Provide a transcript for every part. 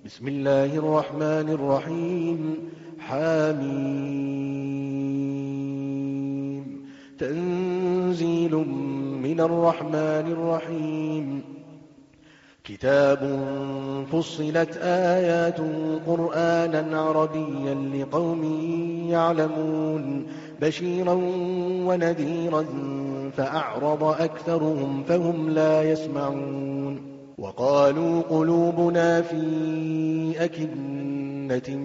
بسم الله الرحمن الرحيم حميم تنزيل من الرحمن الرحيم كتاب فصلت آيات قرآنا عربيا لقوم يعلمون بشيرا ونذيرا فأعرض أكثرهم فهم لا يسمعون وقالوا قلوبنا في أكنة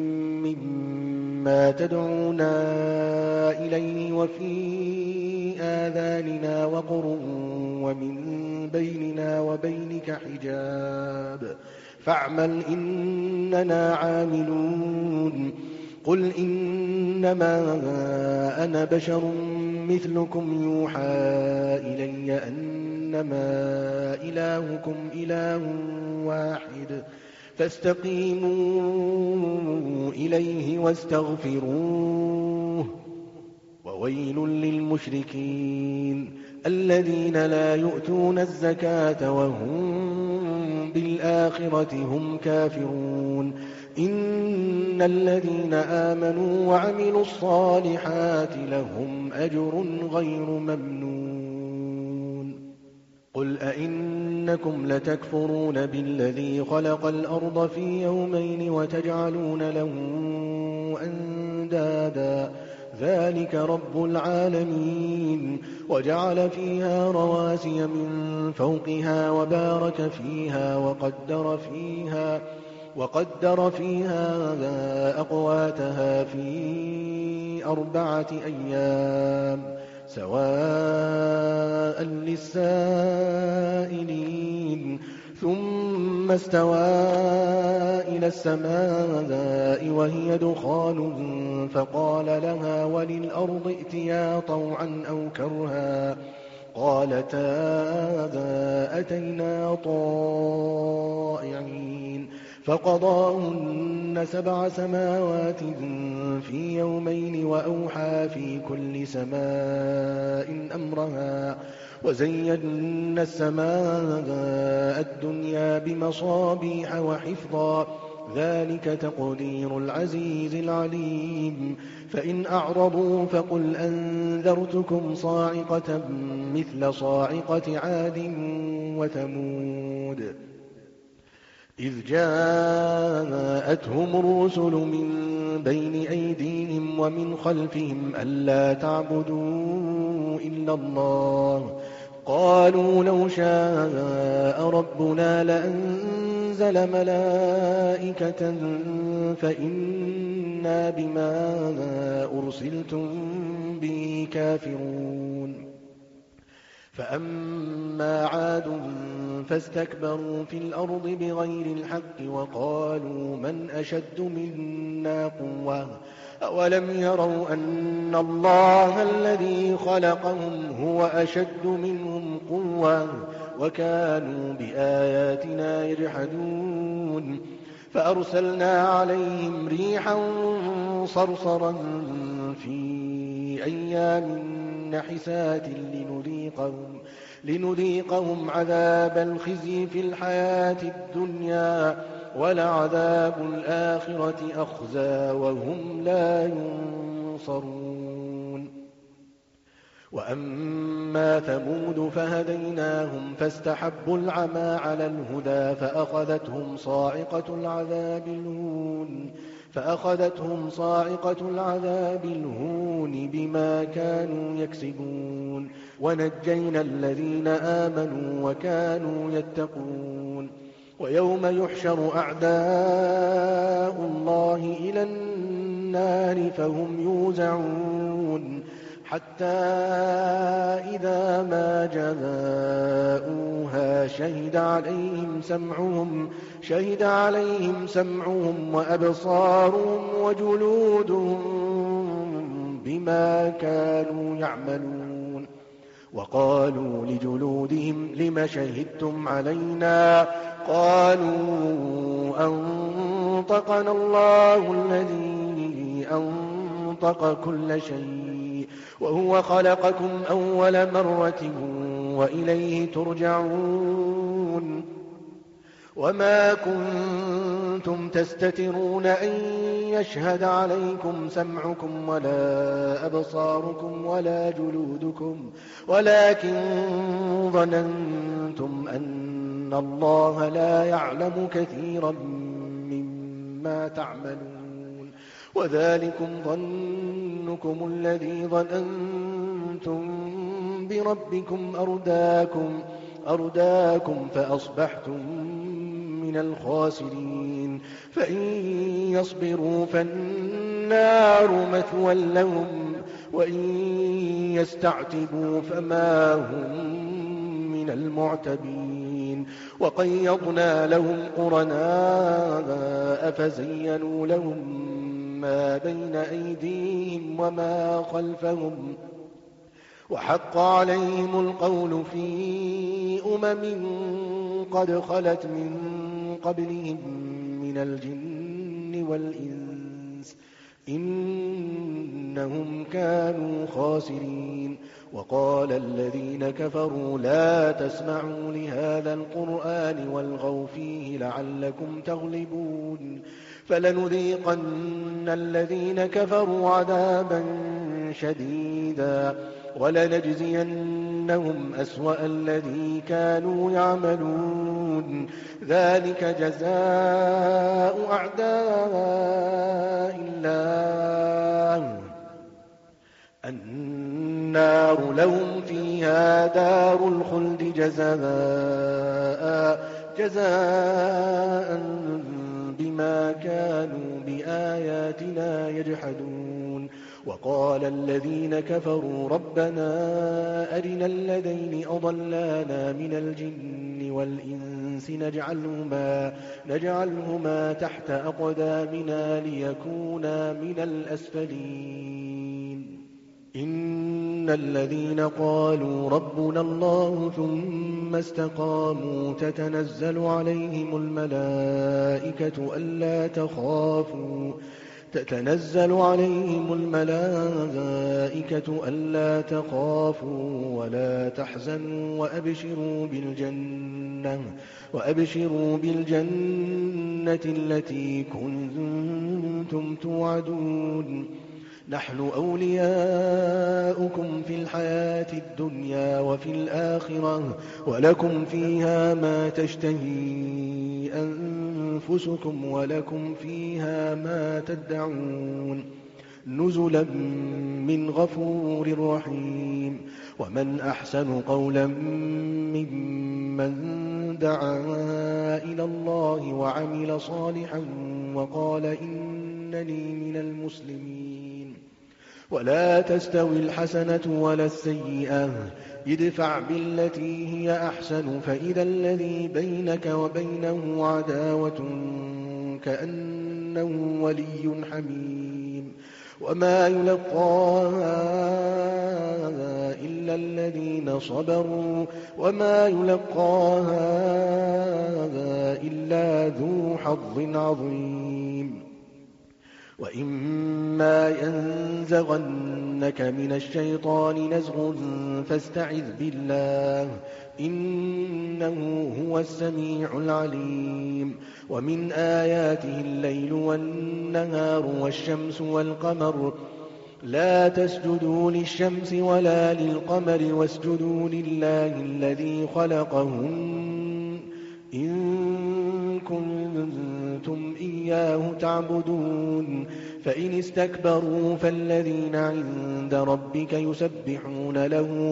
مما تدعونا إليه وفي آذاننا وقر ومن بيننا وبينك حجاب فاعمل إننا عاملون قل إنما أنا بشر مثلكم يوحى إلي أنما إلهكم إله واحد فاستقيموا إليه واستغفروه وويل للمشركين الذين لا يؤتون الزكاة وهم بالآخرة هم كافرون إن الذين آمنوا وعملوا الصالحات لهم أجر غير ممنون قل أئنكم لتكفرون بالذي خلق الأرض في يومين وتجعلون له أندادا ذلك رب العالمين وجعل فيها رواسي من فوقها وبارك فيها وقدر فيها أقواتها في 4 أيام سواء للسائلين ثم استوى إلى السماء وهي دخان فقال لها وللأرض ائتيا طوعا أو كرها قالتا أتينا طائعين فقضاهن 7 سماوات في يومين وأوحى في كل سماء أمرها وزينا السماء الدنيا بمصابيح وحفظا ذلك تقدير العزيز العليم فإن أعرضوا فقل أنذرتكم صاعقة مثل صاعقة عاد وثمود إذ جاءتهم الرسل من بين أيديهم ومن خلفهم ألا تعبدوا إلا الله قالوا لو شاء ربنا لأنزل ملائكة فإنا بما أرسلتم به كافرون فأما عاد فاستكبروا في الأرض بغير الحق وقالوا من أشد منا قوة أولم يروا أن الله الذي خلقهم هو أشد منهم قوة وكانوا بآياتنا يجحدون فأرسلنا عليهم ريحا صرصرا في أيام نحسات لنذيقهم عذاب الخزي في الحياة الدنيا ولعذاب الآخرة أخزى وهم لا ينصرون وأما ثمود فهديناهم فاستحبوا العمى على الهدى فأخذتهم صاعقة العذاب الهون بما كانوا يكسبون ونجينا الذين آمنوا وكانوا يتقون ويوم يحشر أعداء الله إلى النار فهم يوزعون حتى إذا ما جاءوها شهد عليهم سمعهم وأبصارهم وجلودهم بما كانوا يعملون وقالوا لجلودهم لم شهدتم علينا قالوا أنطقنا الله الذي أنطق كل شيء وهو خلقكم أول مرة وإليه ترجعون وما كنتم كنتم تستترون أن يشهد عليكم سمعكم ولا أبصاركم ولا جلودكم ولكن ظننتم أن الله لا يعلم كثيرا مما تعملون وذلكم ظنكم الذي ظننتم بربكم أرداكم فأصبحتم من الخاسرين فإن يصبروا فالنار مثوى لهم وإن يستعتبوا فما هم من المعتبين وقيضنا لهم قرناء فزينوا لهم ما بين أيديهم وما خلفهم وحق عليهم القول في قد خلت من قبلهم من الجن والإنس إنهم كانوا خاسرين وقال الذين كفروا لا تسمعوا لهذا القرآن والغوا فيه لعلكم تغلبون فلنذيقن الذين كفروا عذابا شديدا ولنجزينهم أسوأ الذي كانوا يعملون ذلك جزاء أعداء الله النار لهم فيها دار الخلد جزاء بما كانوا بآياتنا يجحدون وقال الذين كفروا ربنا أرنا الذين أضلانا من الجن والإنس نجعلهما تحت أقدامنا ليكونا من الأسفلين إن الذين قالوا ربنا الله ثم استقاموا تتنزل عليهم الملائكة ألا تخافوا ولا تحزنوا وأبشروا بالجنة التي كنتم توعدون نحن أولياؤكم في الحياة الدنيا وفي الآخرة ولكم فيها ما تشتهي أنفسكم ولكم فيها ما تدعون نزلا من غفور رحيم ومن أحسن قولا ممن دعا إلى الله وعمل صالحا وقال إنني من المسلمين ولا تستوي الحسنة ولا السيئة ادفع بالتي هي أحسن فإذا الذي بينك وبينه عداوة كأنه ولي حميم وما يلقاها إلا الذين صبروا وما يلقاها إلا ذو حظ عظيم وإما ينزغنك من الشيطان نزغ فاستعذ بالله إنه هو السميع العليم ومن آياته الليل والنهار والشمس والقمر لا تسجدوا للشمس ولا للقمر واسجدوا لله الذي خلقهن إن كنتم إياه تعبدون فإن استكبروا فالذين عند ربك يسبحون له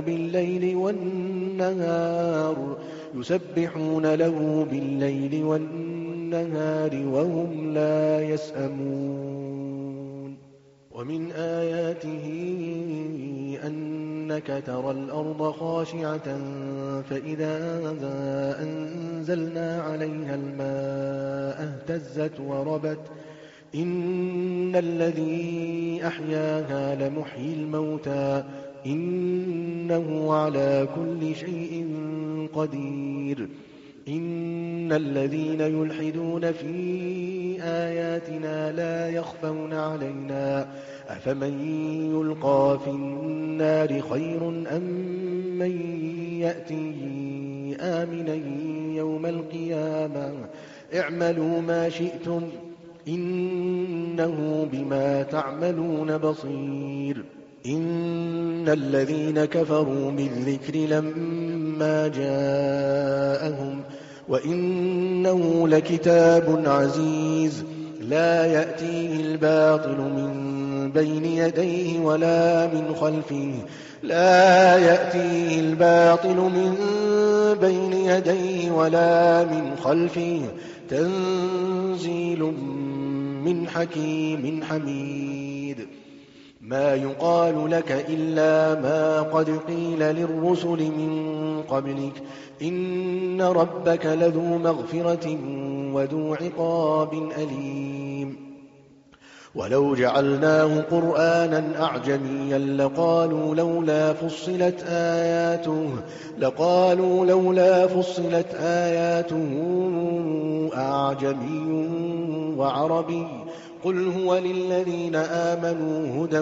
بالليل والنهار وهم لا يسأمون ومن آياته أنك ترى الأرض خاشعة فإذا أنزلنا عليها الماء اهتزت وربت إن الذي أحياها لمحيي الموتى إنه على كل شيء قدير إن الذين يلحدون في آياتنا لا يخفون علينا أفمن يلقى في النار خير أم من يأتي آمنا يوم القيامة اعملوا ما شئتم إنه بما تعملون بصير. إن الذين كفروا بالذكر لما جاءهم وإنه لكتاب عزيز لا يأتيه الباطل من بين يديه ولا من خلفه تنزيل من حكيم حميد. ما يقال لك إلا ما قد قيل للرسل من قبلك إن ربك لذو مغفرة وذو عقاب أليم. ولو جعلناه قرآنا أعجميا لقالوا لولا فصلت آياته أعجمي وعربي قل هو للذين آمنوا هدى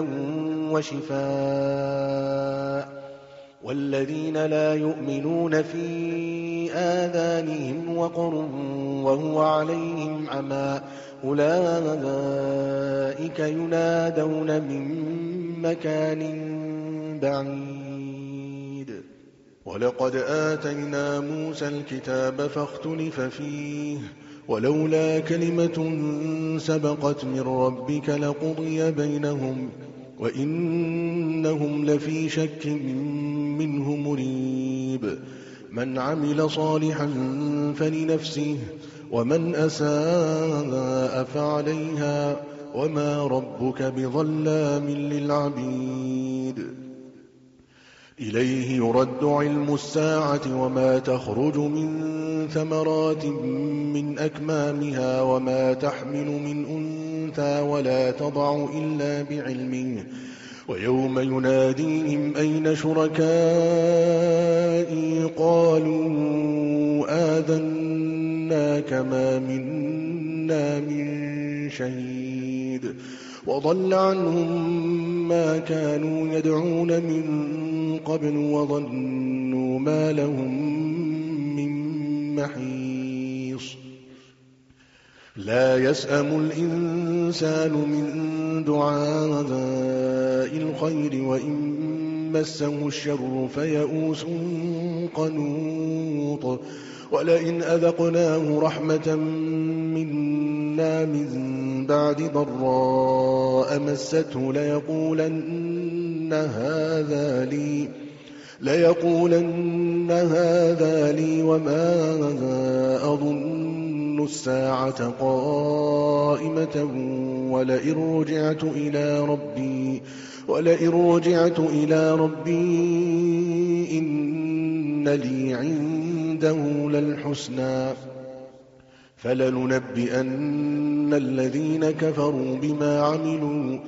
وشفاء والذين لا يؤمنون في آذانهم وقر وهو عليهم عمى أولئك ينادون من مكان بعيد. ولقد آتينا موسى الكتاب فاختلف فيه ولولا كلمة سبقت من ربك لقضي بينهم وإنهم لفي شك منه مريب. من عمل صالحا فلنفسه ومن أساء فعليها وما ربك بظلام للعبيد. إليه يرد علم الساعة وما تخرج من ثمرات من أكمامها وما تحمل من أنثى ولا تضع إلا بعلمه ويوم يناديهم أين شركائي قالوا آذناك ما منا من شهيد وضل عنهم ما كانوا يدعون من قبل وظنوا ما لهم من محيص. لا يسأم الإنسان من دعاء الخير وإن مسه الشر فيئوس قنوط. ولئن أذقناه رحمة منا من بعد ضراء مسته ليقولن هذا لي وما أظن الساعة قائمة ولئن رجعت إلى ربي إن لي عنده للحسنى فلننبئن الذين كفروا بما عملوا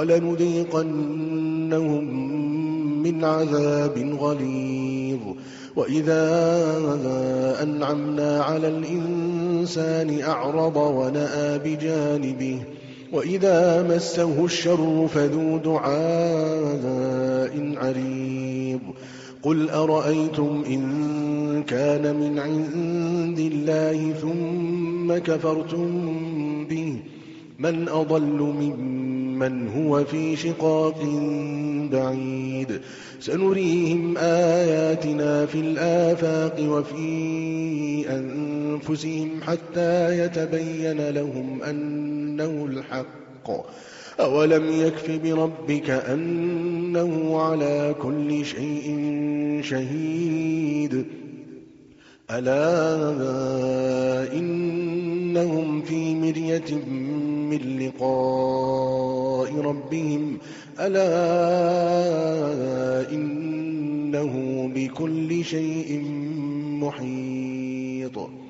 ولنذيقنهم من عذاب غليظ. وإذا أنعمنا على الإنسان أعرض ونأى بجانبه وإذا مسه الشر فذو دعاء عريض. قل أرأيتم إن كان من عند الله ثم كفرتم به من أضل ممن هو في شقاق بعيد. سنريهم آياتنا في الآفاق وفي أنفسهم حتى يتبين لهم أنه الحق. أولم يكف بربك أنه على كل شيء شهيد. ألا إنهم في مرية من لقاء ربهم ألا إنه بكل شيء محيط.